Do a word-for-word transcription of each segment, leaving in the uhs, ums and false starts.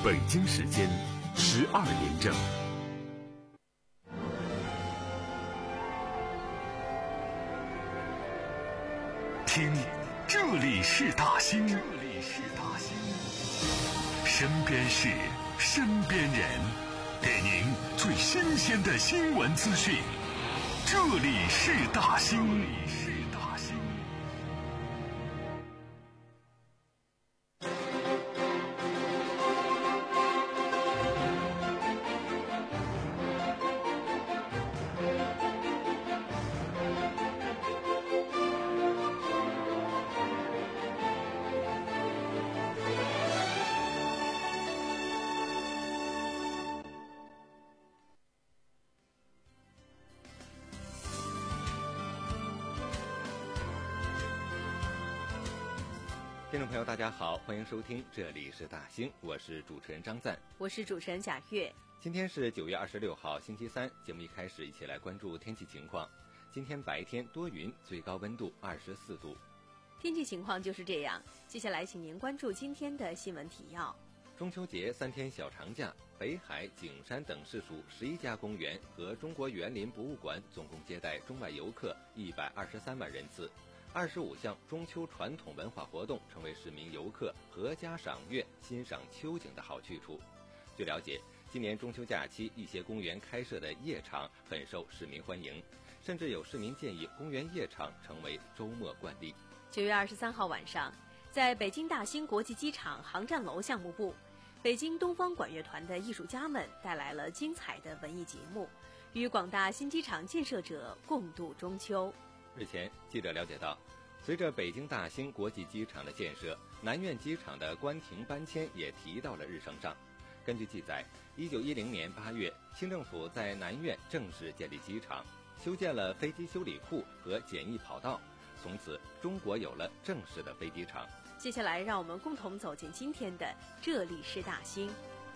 北京时间十二点整。听，这里是大兴，这里是大兴，身边事，身边人，给您最新鲜的新闻资讯。这里是大兴，这里是大兴。 听众朋友大家好，欢迎收听这里是大兴，我是主持人张赞， 我是主持人贾月。 今天是九月二十六号星期三，节目一开始一起来关注天气情况。今天白天多云，最高温度二十四度。 天气情况就是这样，接下来请您关注今天的新闻提要。 中秋节三天小长假，北海、景山等市属十一家公园和中国园林博物馆总共接待中外游客一百二十三万人次。二十五项中秋传统文化活动成为市民游客阖家赏月、欣赏秋景的好去处。据了解，今年中秋假期一些公园开设的夜场很受市民欢迎，甚至有市民建议公园夜场成为周末惯例。 九月二十三号晚上，在北京大兴国际机场航站楼项目部，北京东方管乐团的艺术家们带来了精彩的文艺节目，与广大新机场建设者共度中秋。 日前，记者了解到，随着北京大兴国际机场的建设，南苑机场的关停搬迁也提到了日程上。根据记载，一九一零年八月，清政府在南苑正式建立机场，修建了飞机修理库和简易跑道，从此中国有了正式的飞机场。 接下来，让我们共同走进今天的这里是大兴。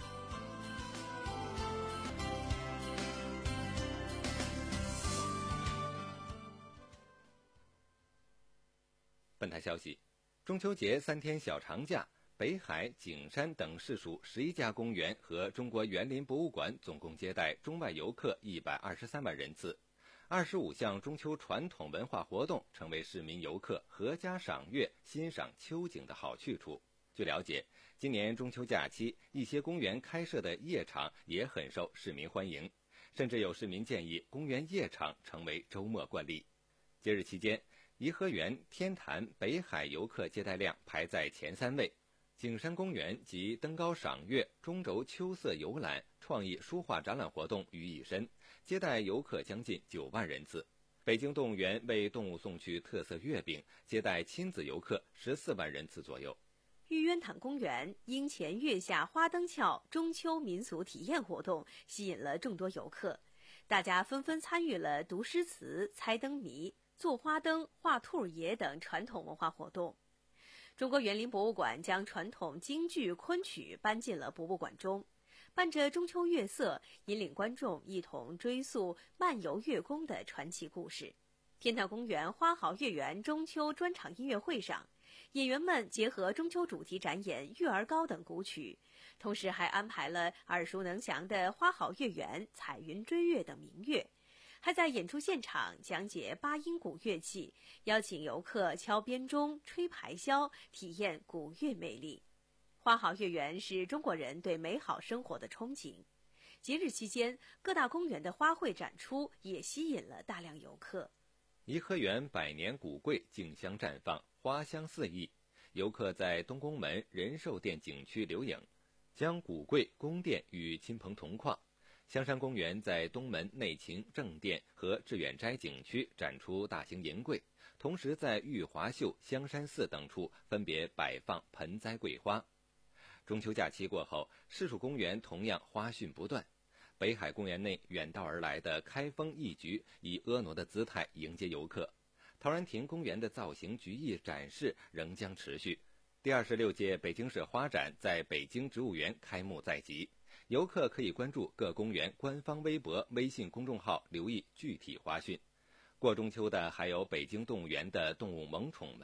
本台消息，中秋节三天小长假，北海、景山等市属十一家公园和中国园林博物馆总共接待中外游客一百二十三万人次。二十五项中秋传统文化活动成为市民游客阖家赏月、欣赏秋景的好去处。据了解，今年中秋假期一些公园开设的夜场也很受市民欢迎，甚至有市民建议公园夜场成为周末惯例。节日期间，颐和园、天坛、北海游客接待量排在前三位，景山公园及登高赏月、中轴秋色游览、创意书画展览活动于一身，接待游客将近九万人次。北京动物园为动物送去特色月饼，接待亲子游客十四万人次左右。 玉渊潭公园樱前月下花灯桥中秋民俗体验活动吸引了众多游客，大家纷纷参与了读诗词、猜灯谜、做花灯、画兔爷等传统文化活动。中国园林博物馆将传统京剧昆曲搬进了博物馆中，伴着中秋月色，引领观众一同追溯漫游月宫的传奇故事。天坛公园花好月圆中秋专场音乐会上，演员们结合中秋主题展演《月儿高》等古曲，同时还安排了耳熟能详的《花好月圆》、《彩云追月》等名乐，还在演出现场讲解八音古乐器，邀请游客敲编钟、吹排箫，体验古乐魅力。花好月圆是中国人对美好生活的憧憬。节日期间，各大公园的花卉展出也吸引了大量游客。 颐和园百年古桂竞相绽放，花香四溢，游客在东宫门仁寿殿景区留影，将古桂宫殿与亲朋同框。香山公园在东门内勤正殿和致远斋景区展出大型银桂，同时在玉华秀、香山寺等处分别摆放盆栽桂花。中秋假期过后，市属公园同样花讯不断。北海公园内远道而来的开封艺菊以婀娜的姿态迎接游客，陶然亭公园的造型菊艺展示仍将持续。第二十六届北京市花展在北京植物园开幕在即，游客可以关注各公园官方微博、微信公众号，留意具体花讯。过中秋的还有北京动物园的动物萌宠们。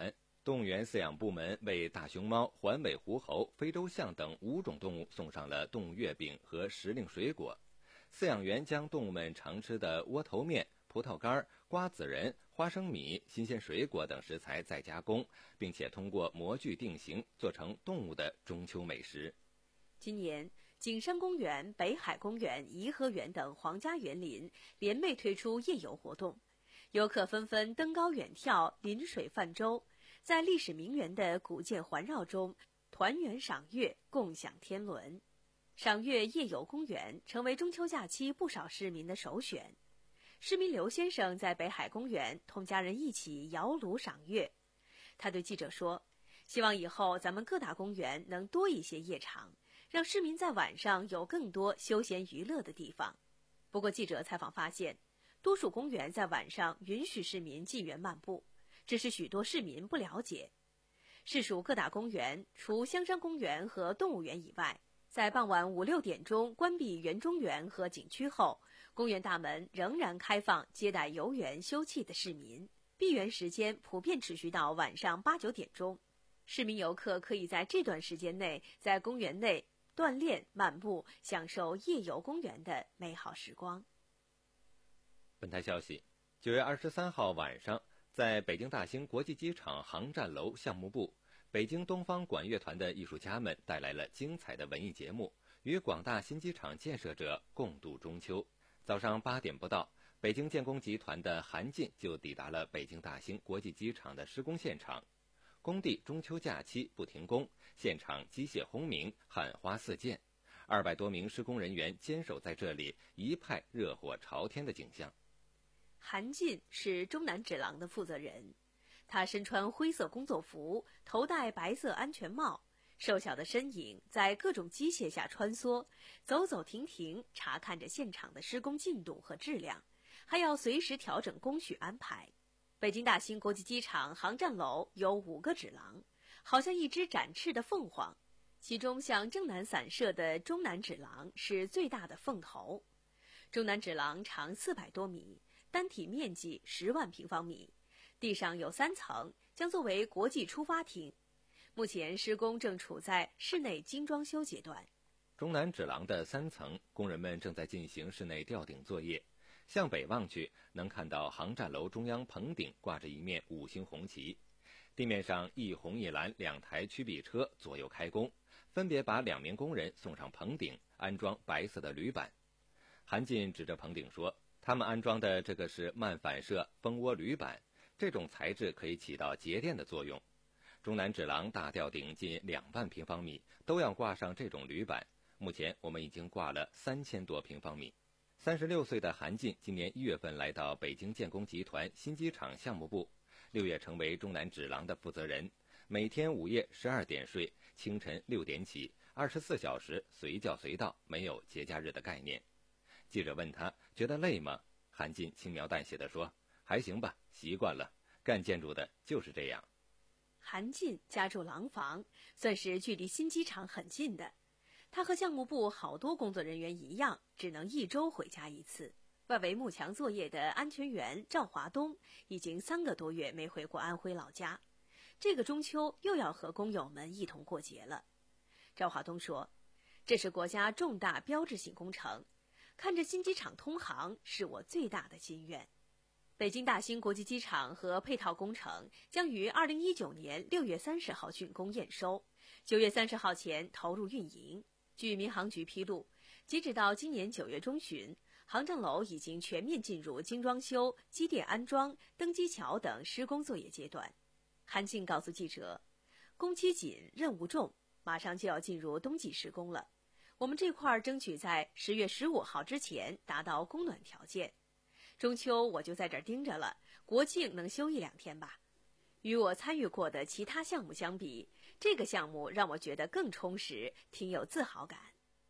动物园饲养部门为大熊猫、环尾狐猴、非洲象等五种动物送上了动物月饼和时令水果。饲养员将动物们常吃的窝头面、葡萄干、瓜子仁、花生米、新鲜水果等食材再加工，并且通过模具定型，做成动物的中秋美食。 今年，景山公园、北海公园、颐和园等皇家园林联袂推出夜游活动，游客纷纷登高远眺、临水泛舟，在历史名园的古建环绕中团圆赏月，共享天伦。赏月夜游公园成为中秋假期不少市民的首选。市民刘先生在北海公园同家人一起摇橹赏月。他对记者说，希望以后咱们各大公园能多一些夜场，让市民在晚上有更多休闲娱乐的地方。不过记者采访发现，多数公园在晚上允许市民进园漫步，只是许多市民不了解。市属各大公园除香山公园和动物园以外，在傍晚五六点钟关闭园中园和景区后，公园大门仍然开放接待游园休憩的市民，闭园时间普遍持续到晚上八九点钟。市民游客可以在这段时间内在公园内锻炼、漫步，享受夜游公园的美好时光。 本台消息，九月二十三号晚上，在北京大兴国际机场航站楼项目部，北京东方管乐团的艺术家们带来了精彩的文艺节目，与广大新机场建设者共度中秋。早上八点不到，北京建工集团的韩进就抵达了北京大兴国际机场的施工现场。工地中秋假期不停工，现场机械轰鸣，喊花四溅，二百多名施工人员坚守在这里，一派热火朝天的景象。 韩进是中南纸廊的负责人，他身穿灰色工作服，头戴白色安全帽，瘦小的身影在各种机械下穿梭，走走停停，查看着现场的施工进度和质量，还要随时调整工序安排。北京大兴国际机场航站楼有五个纸廊，好像一只展翅的凤凰，其中向正南散射的中南纸廊是最大的凤头。中南纸廊长四百多米，单体面积十万平方米，地上有三层，将作为国际出发厅。目前施工正处在室内精装修阶段。 中南纸廊的三层，工人们正在进行室内吊顶作业。向北望去，能看到航站楼中央棚顶挂着一面五星红旗，地面上一红一蓝两台曲臂车左右开工，分别把两名工人送上棚顶，安装白色的铝板。韩进指着棚顶说，他们安装的这个是慢反射蜂窝铝板，这种材质可以起到节电的作用。中南纸廊大吊顶近两万平方米，都要挂上这种铝板，目前我们已经挂了三千多平方米。三十六岁的韩进今年一月份来到北京建工集团新机场项目部，六月成为中南纸廊的负责人，每天午夜十二点睡，清晨六点起，二十四小时随叫随到，没有节假日的概念。记者问他觉得累吗？韩进轻描淡写地说，还行吧，习惯了，干建筑的就是这样。 韩进家住廊坊，算是距离新机场很近的。他和项目部好多工作人员一样，只能一周回家一次。外围幕墙作业的安全员赵华东已经三个多月没回过安徽老家，这个中秋又要和工友们一同过节了。赵华东说，这是国家重大标志性工程，看着新机场通航是我最大的心愿。北京大兴国际机场和配套工程将于二零一九年六月三十号竣工验收，九月三十号前投入运营。据民航局披露，截止到今年九月中旬，航站楼已经全面进入精装修、机电安装、登机桥等施工作业阶段。韩进告诉记者，工期紧，任务重，马上就要进入冬季施工了。我们这块争取在十月十五号之前达到供暖条件。中秋我就在这儿盯着了，国庆能休一两天吧。与我参与过的其他项目相比，这个项目让我觉得更充实，挺有自豪感。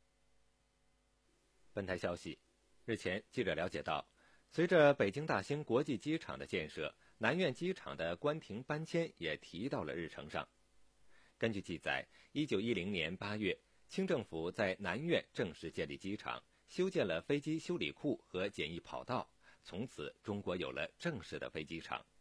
本台消息，日前记者了解到，随着北京大兴国际机场的建设，南苑机场的关停搬迁也提到了日程上。根据记载，一九一零年八月，清政府在南苑正式建立机场，修建了飞机修理库和简易跑道，从此中国有了正式的飞机场。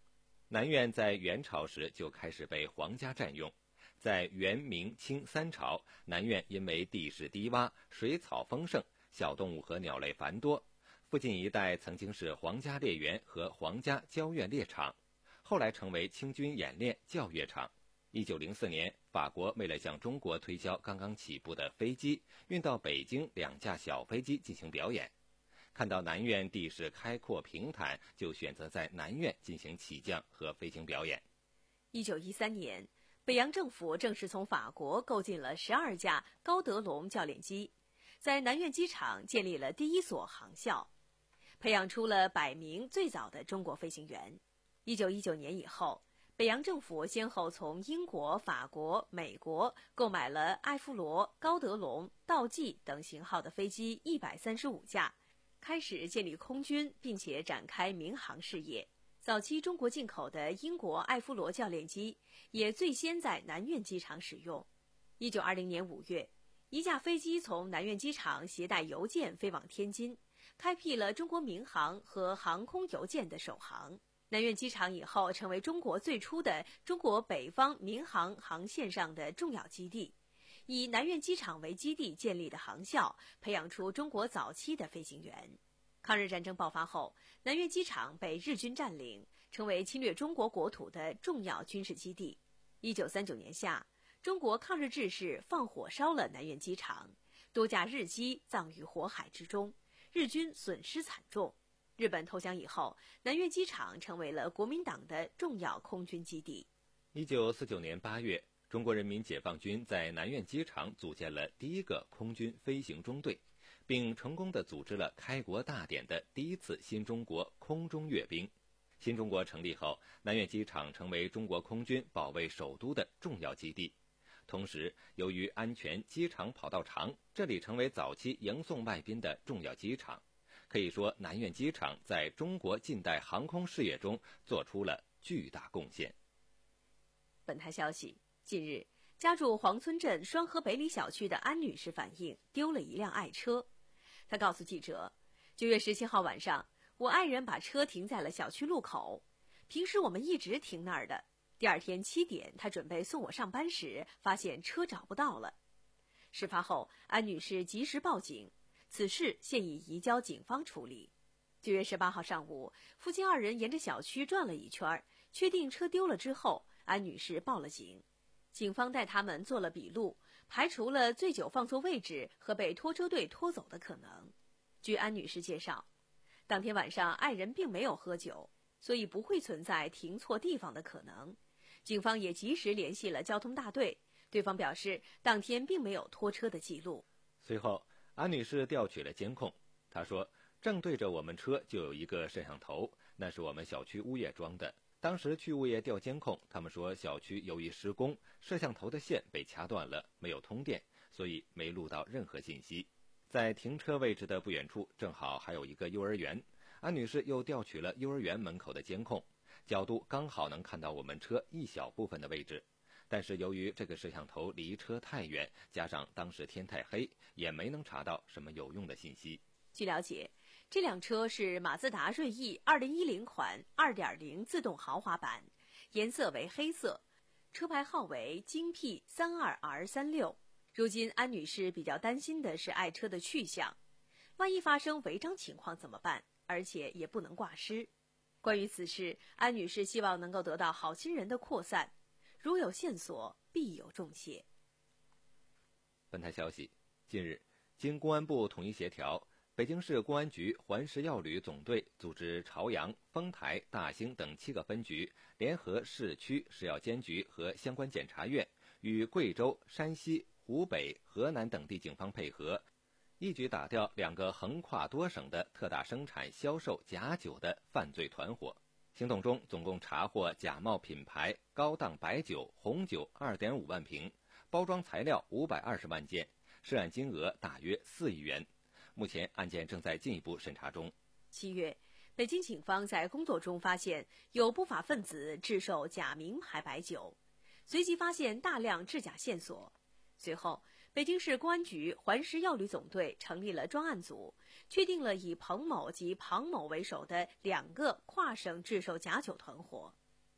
南苑在元朝时就开始被皇家占用，在元、明、清三朝，南苑因为地势低洼、水草丰盛，小动物和鸟类繁多，附近一带曾经是皇家猎园和皇家交院猎场，后来成为清军演练教阅场。一九零四年，法国为了向中国推销刚刚起步的飞机，运到北京两架小飞机进行表演。看到南苑地势开阔平坦，就选择在南苑进行起降和飞行表演。 一九一三年，北洋政府正式从法国购进了十二架高德龙教练机，在南苑机场建立了第一所航校，培养出了百名最早的中国飞行员。一九一九年以后，北洋政府先后从英国、法国、美国购买了艾夫罗、高德龙、道济等型号的飞机一百三十五架，开始建立空军，并且展开民航事业。早期中国进口的英国艾夫罗教练机也最先在南苑机场使用。一九二零年五月，一架飞机从南苑机场携带邮件飞往天津，开辟了中国民航和航空邮件的首航。南苑机场以后成为中国最初的中国北方民航航线上的重要基地。以南苑机场为基地建立的航校，培养出中国早期的飞行员。抗日战争爆发后，南苑机场被日军占领，成为侵略中国国土的重要军事基地。一九三九年夏，中国抗日志士放火烧了南苑机场，多架日机葬于火海之中，日军损失惨重。日本投降以后，南苑机场成为了国民党的重要空军基地。 一九四九年八月，中国人民解放军在南苑机场组建了第一个空军飞行中队，并成功地组织了开国大典的第一次新中国空中阅兵。新中国成立后，南苑机场成为中国空军保卫首都的重要基地。同时，由于安全机场跑道长，这里成为早期迎送外宾的重要机场。可以说，南苑机场在中国近代航空事业中做出了巨大贡献。 本台消息，近日，家住黄村镇双河北里小区的安女士反映丢了一辆爱车。她告诉记者，九月十七号晚上，我爱人把车停在了小区路口，平时我们一直停那儿的。第二天七点，他准备送我上班时，发现车找不到了。事发后，安女士及时报警，此事现已移交警方处理。九月十八号上午，夫妻二人沿着小区转了一圈，确定车丢了之后，安女士报了警。警方带他们做了笔录，排除了醉酒放错位置和被拖车队拖走的可能。据安女士介绍，当天晚上爱人并没有喝酒，所以不会存在停错地方的可能。警方也及时联系了交通大队，对方表示当天并没有拖车的记录。 随后，安女士调取了监控，她说，正对着我们车就有一个摄像头，那是我们小区物业装的。当时去物业调监控，他们说小区由于施工，摄像头的线被掐断了，没有通电，所以没录到任何信息。在停车位置的不远处，正好还有一个幼儿园。安女士又调取了幼儿园门口的监控，角度刚好能看到我们车一小部分的位置。但是由于这个摄像头离车太远，加上当时天太黑，也没能查到什么有用的信息。 据了解，这辆车是马自达锐意二零一零款 二点零 自动豪华版，颜色为黑色，车牌号为京 P 三二 R 三六。如今安女士比较担心的是爱车的去向，万一发生违章情况怎么办？而且也不能挂失。关于此事，安女士希望能够得到好心人的扩散，如有线索，必有重谢。 本台消息，近日，经公安部统一协调，北京市公安局环食药旅总队组织朝阳、丰台、大兴等七个分局，联合市区食药监局和相关检察院，与贵州、山西、湖北、河南等地警方配合，一举打掉两个横跨多省的特大生产销售假酒的犯罪团伙。行动中，总共查获假冒品牌高档白酒、红酒 二点五万瓶，包装材料五百二十万件，涉案金额大约四亿元。目前案件正在进一步审查中。 七月，北京警方在工作中发现有不法分子制售假名牌白酒，随即发现大量制假线索。随后，北京市公安局环食药旅总队成立了专案组，确定了以彭某及庞某为首的两个跨省制售假酒团伙。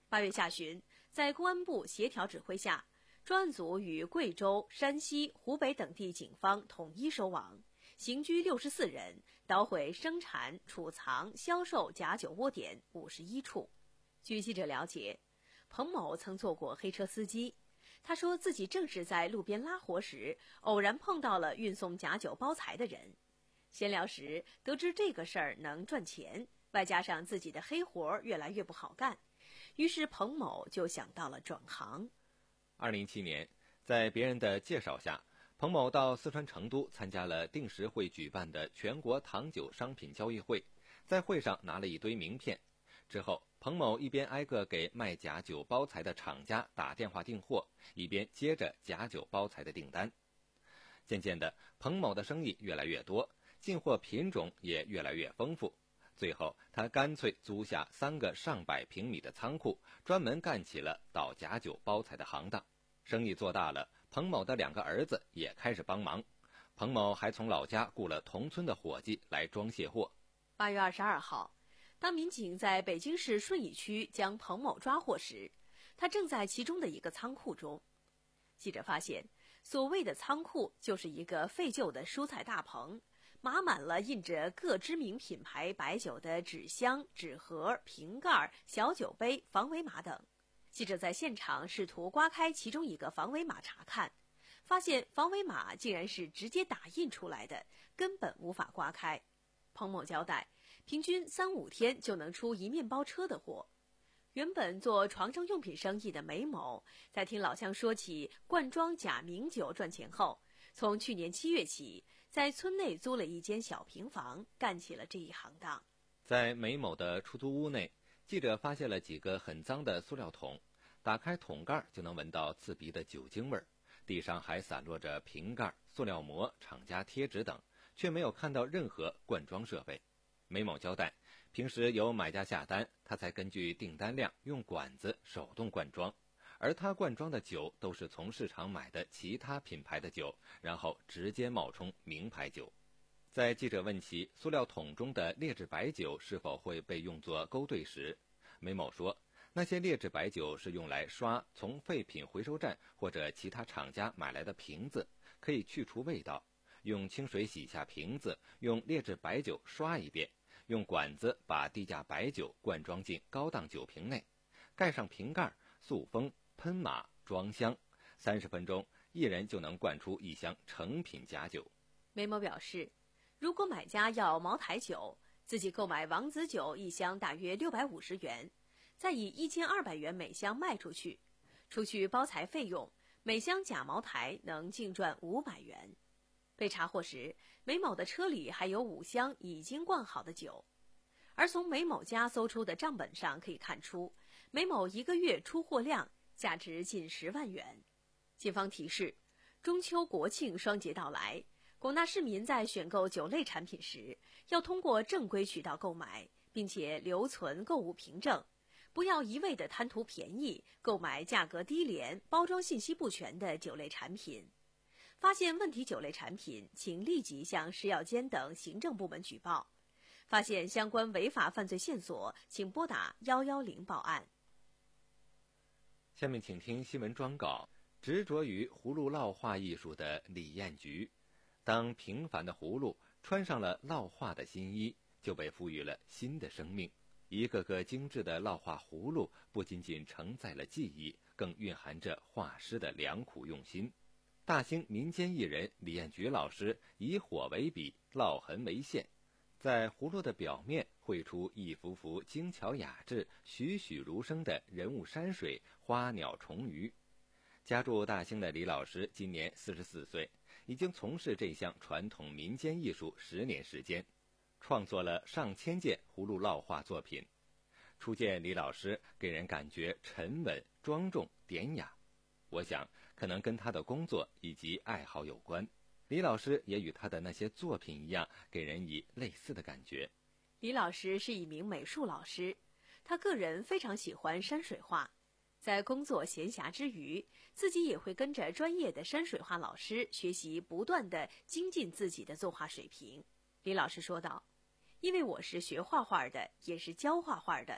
八月下旬，在公安部协调指挥下，专案组与贵州、山西、湖北等地警方统一收网，刑拘六十四人，捣毁生产、储藏、销售假酒窝点五十一处。据记者了解，彭某曾做过黑车司机，他说自己正是在路边拉活时，偶然碰到了运送假酒包材的人。闲聊时得知这个事儿能赚钱，外加上自己的黑活越来越不好干，于是彭某就想到了转行。 二零一七年，在别人的介绍下，彭某到四川成都参加了定时会举办的全国糖酒商品交易会，在会上拿了一堆名片。之后，彭某一边挨个给卖假酒包材的厂家打电话订货，一边接着假酒包材的订单。渐渐的，彭某的生意越来越多，进货品种也越来越丰富。最后，他干脆租下三个上百平米的仓库，专门干起了倒假酒包材的行当。生意做大了，彭某的两个儿子也开始帮忙。彭某还从老家雇了同村的伙计来装卸货。 八月二十二号，当民警在北京市顺义区将彭某抓获时，他正在其中的一个仓库中。记者发现，所谓的仓库就是一个废旧的蔬菜大棚，码满了印着各知名品牌白酒的纸箱、纸盒、瓶盖、小酒杯、防伪码等。记者在现场试图刮开其中一个防伪码查看，发现防伪码竟然是直接打印出来的，根本无法刮开。彭某交代，平均三五天就能出一面包车的货。原本做床上用品生意的梅某，在听老乡说起灌装假名酒赚钱后，从去年七月起，在村内租了一间小平房，干起了这一行当。 在梅某的出租屋内，记者发现了几个很脏的塑料桶，打开桶盖就能闻到刺鼻的酒精味儿，地上还散落着瓶盖、塑料膜、厂家贴纸等，却没有看到任何灌装设备。梅某交代，平时有买家下单，他才根据订单量用管子手动灌装，而他灌装的酒都是从市场买的其他品牌的酒，然后直接冒充名牌酒。在记者问其塑料桶中的劣质白酒是否会被用作勾兑时，梅某说，那些劣质白酒是用来刷从废品回收站或者其他厂家买来的瓶子，可以去除味道，用清水洗下瓶子，用劣质白酒刷一遍，用管子把低价白酒灌装进高档酒瓶内，盖上瓶盖，塑封、喷码、装箱，三十分钟，一人就能灌出一箱成品假酒。 梅某表示，如果买家要茅台酒，自己购买王子酒一箱大约六百五十元，再以一千二百元每箱卖出去，除去包材费用，每箱假茅台能净赚五百元。被查获时，梅某的车里还有五箱已经灌好的酒，而从梅某家搜出的账本上可以看出，梅某一个月出货量价值近十万元。警方提示，中秋国庆双节到来，广大市民在选购酒类产品时，要通过正规渠道购买，并且留存购物凭证，不要一味地贪图便宜，购买价格低廉、包装信息不全的酒类产品。发现问题酒类产品，请立即向食药监等行政部门举报。发现相关违法犯罪线索，请拨打一一零报案。 下面请听新闻专稿。执着于葫芦烙画艺术的李艳菊，当平凡的葫芦穿上了烙画的新衣，就被赋予了新的生命。一个个精致的烙画葫芦，不仅仅承载了技艺，更蕴含着画师的良苦用心。大兴民间艺人李艳菊老师以火为笔，烙痕为线，在葫芦的表面绘出一幅幅精巧雅致、栩栩如生的人物山水、花鸟虫鱼。家住大兴的李老师今年四十四岁，已经从事这项传统民间艺术十年时间，创作了上千件葫芦烙画作品。初见李老师，给人感觉沉稳、庄重、典雅。我想，可能跟他的工作以及爱好有关。李老师也与他的那些作品一样，给人以类似的感觉。 李老师是一名美术老师，他个人非常喜欢山水画，在工作闲暇之余，自己也会跟着专业的山水画老师学习，不断地精进自己的作画水平。李老师说道，因为我是学画画的，也是教画画的，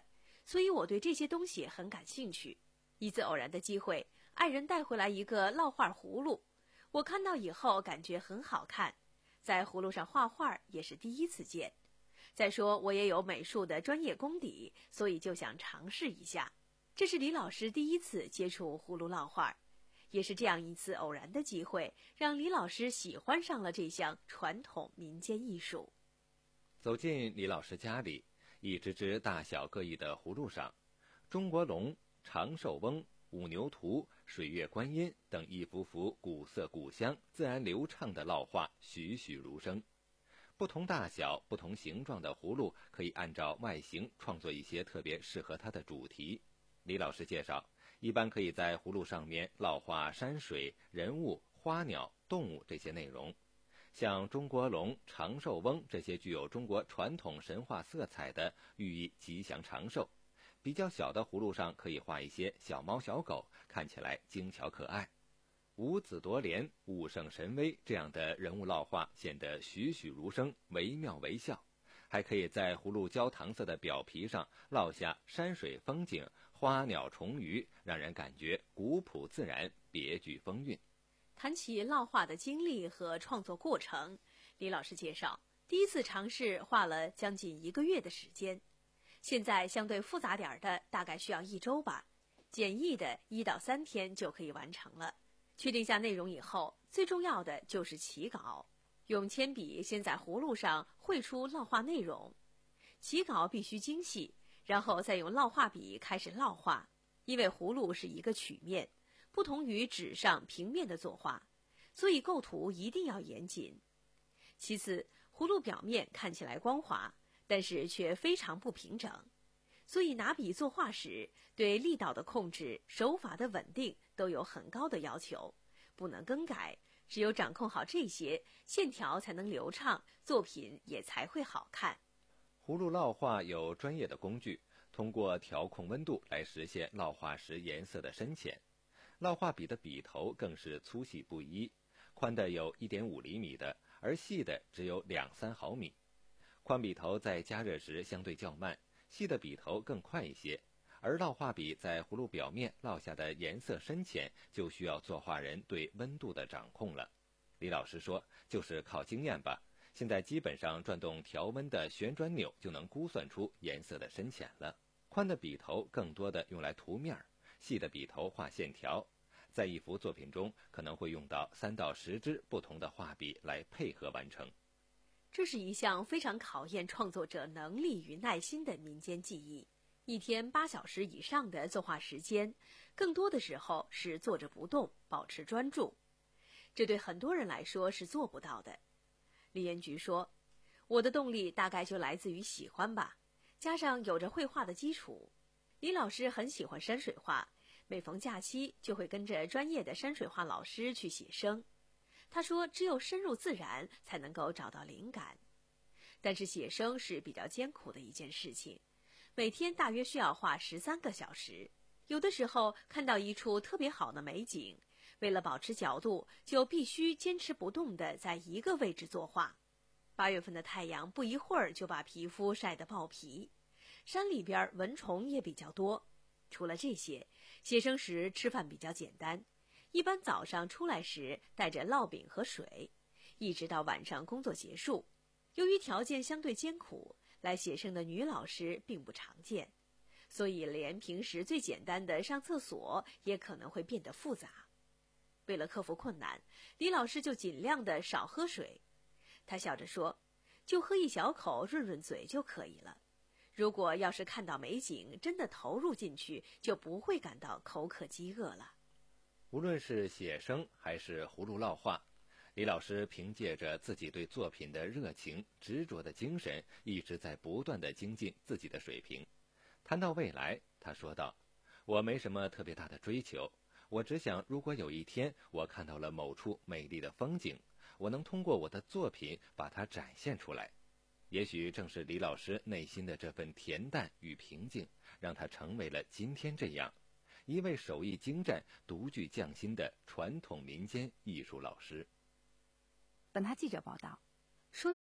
所以我对这些东西很感兴趣。一次偶然的机会，爱人带回来一个烙画葫芦，我看到以后感觉很好看，在葫芦上画画也是第一次见。再说我也有美术的专业功底，所以就想尝试一下。这是李老师第一次接触葫芦烙画，也是这样一次偶然的机会，让李老师喜欢上了这项传统民间艺术。 走进李老师家里，一只只大小各异的葫芦上，中国龙、长寿翁、五牛图、水月观音等一幅幅古色古香、自然流畅的烙画栩栩如生。不同大小、不同形状的葫芦可以按照外形创作一些特别适合它的主题。李老师介绍，一般可以在葫芦上面烙画山水、人物、花鸟、动物这些内容。像中国龙、长寿翁这些具有中国传统神话色彩的，寓意吉祥长寿。比较小的葫芦上可以画一些小猫小狗，看起来精巧可爱。五子夺莲、武圣神威这样的人物烙画显得栩栩如生，惟妙惟肖。还可以在葫芦焦糖色的表皮上烙下山水风景、花鸟虫鱼，让人感觉古朴自然，别具风韵。 谈起烙画的经历和创作过程，李老师介绍，第一次尝试画了将近一个月的时间，现在相对复杂点的大概需要一周吧，简易的一到三天就可以完成了。确定下内容以后，最重要的就是起稿，用铅笔先在葫芦上绘出烙画内容，起稿必须精细，然后再用烙画笔开始烙画。因为葫芦是一个曲面，不同于纸上平面的作画，所以构图一定要严谨。其次，葫芦表面看起来光滑，但是却非常不平整，所以拿笔作画时，对力道的控制、手法的稳定都有很高的要求，不能更改。只有掌控好这些，线条才能流畅，作品也才会好看。 葫芦烙画有专业的工具，通过调控温度来实现烙画时颜色的深浅。烙画笔的笔头更是粗细不一，宽的有 一点五厘米的，而细的只有两三毫米。宽笔头在加热时相对较慢，细的笔头更快一些，而烙画笔在葫芦表面烙下的颜色深浅，就需要作画人对温度的掌控了。李老师说，就是靠经验吧，现在基本上转动调温的旋转钮就能估算出颜色的深浅了。宽的笔头更多的用来涂面，细的笔头画线条。在一幅作品中，可能会用到三到十支不同的画笔来配合完成。 这是一项非常考验创作者能力与耐心的民间技艺。一天八小时以上的作画时间，更多的时候是坐着不动，保持专注。这对很多人来说是做不到的。李元菊说，我的动力大概就来自于喜欢吧，加上有着绘画的基础。李老师很喜欢山水画，每逢假期就会跟着专业的山水画老师去写生。他说，只有深入自然才能够找到灵感。但是写生是比较艰苦的一件事情，每天大约需要画十三个小时。有的时候看到一处特别好的美景，为了保持角度，就必须坚持不动地在一个位置作画。八月份的太阳不一会儿就把皮肤晒得爆皮，山里边蚊虫也比较多。除了这些，写生时吃饭比较简单，一般早上出来时带着烙饼和水，一直到晚上工作结束。由于条件相对艰苦，来写生的女老师并不常见，所以连平时最简单的上厕所也可能会变得复杂。为了克服困难，李老师就尽量的少喝水。他笑着说，就喝一小口润润嘴就可以了。如果要是看到美景，真的投入进去，就不会感到口渴饥饿了。 无论是写生还是葫芦烙画，李老师凭借着自己对作品的热情、执着的精神，一直在不断地精进自己的水平。谈到未来，他说道，我没什么特别大的追求，我只想如果有一天我看到了某处美丽的风景，我能通过我的作品把它展现出来。也许正是李老师内心的这份恬淡与平静，让他成为了今天这样一位手艺精湛、独具匠心的传统民间艺术老师。 本台记者报道说，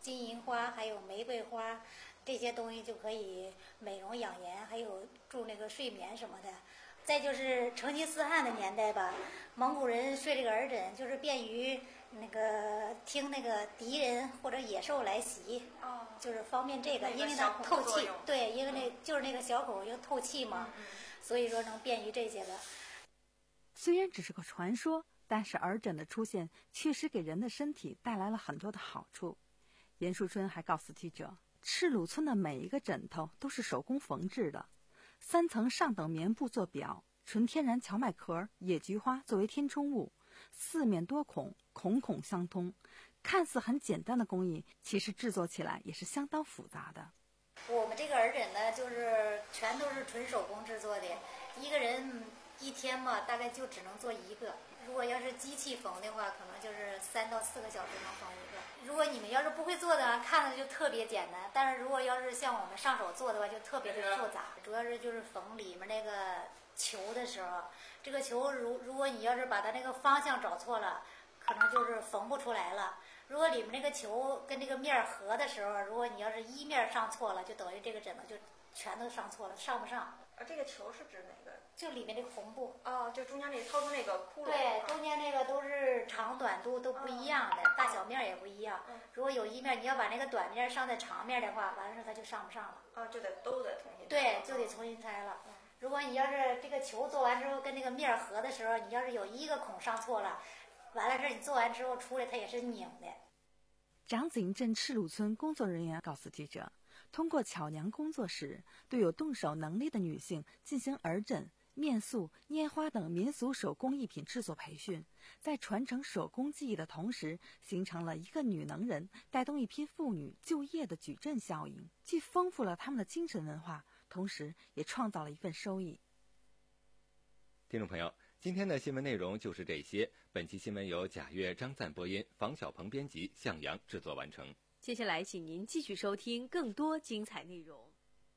金银花，还有玫瑰花，这些东西就可以美容养颜，还有助那个睡眠什么的。再就是成吉思汗的年代吧，蒙古人睡这个耳枕，就是便于那个听那个敌人或者野兽来袭， 哦， 就是方便这个， 那个因为它透气，对，因为那、 嗯、 就是那个小孔就透气嘛， 嗯嗯、 所以说能便于这些了。 虽然只是个传说，但是耳枕的出现确实给人的身体带来了很多的好处。严树春还告诉记者，赤鲁村的每一个枕头都是手工缝制的，三层上等棉布做表，纯天然荞麦壳、野菊花作为填充物，四面多孔，孔孔相通。看似很简单的工艺，其实制作起来也是相当复杂的。 我们这个耳枕呢，就是全都是纯手工制作的，一个人一天嘛，大概就只能做一个。如果要是机器缝的话，可能就是三到四个小时能缝一个。如果你们要是不会做的，看着就特别简单；但是如果要是像我们上手做的话，就特别的复杂。主要是就是缝里面那个球的时候，这个球如如果你要是把它那个方向找错了，可能就是缝不出来了。如果里面那个球跟这个面合的时候，如果你要是一面上错了，就等于这个枕头就全都上错了，上不上。 啊，这个球是指哪个？ 就里面这个红布。 哦，就中间那掏出那个窟窿。 对，中间那个都是长短度都不一样的，哦、大小面也不一样。嗯、如果有一面你要把那个短面上在长面的话，完了它就上不上了。 啊，就得都得重新。 对，就得重新拆了。嗯、如果你要是这个球做完之后跟那个面合的时候，你要是有一个孔上错了，完了事你做完之后出来它也是拧的。 长子营镇赤鲁村工作人员告诉记者，通过巧娘工作室对有动手能力的女性进行耳枕、面塑、拈花等民俗手工艺品制作培训，在传承手工技艺的同时，形成了一个女能人带动一批妇女就业的矩阵效应，既丰富了她们的精神文化，同时也创造了一份收益。 听众朋友，今天的新闻内容就是这些。本期新闻由贾月、张赞播音，房小鹏编辑，向阳制作完成。 接下来，请您继续收听更多精彩内容。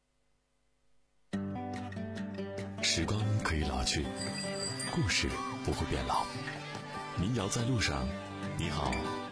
时光可以老去，故事不会变老。民谣在路上，你好。